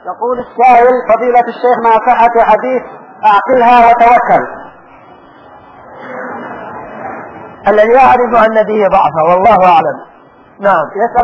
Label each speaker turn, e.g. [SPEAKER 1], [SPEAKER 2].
[SPEAKER 1] يقول السائل: فضيلة الشيخ، ما صحة حديث أعقلها وتوكل؟
[SPEAKER 2] الذي يعرف أن فيه ضعفا والله أعلم. نعم.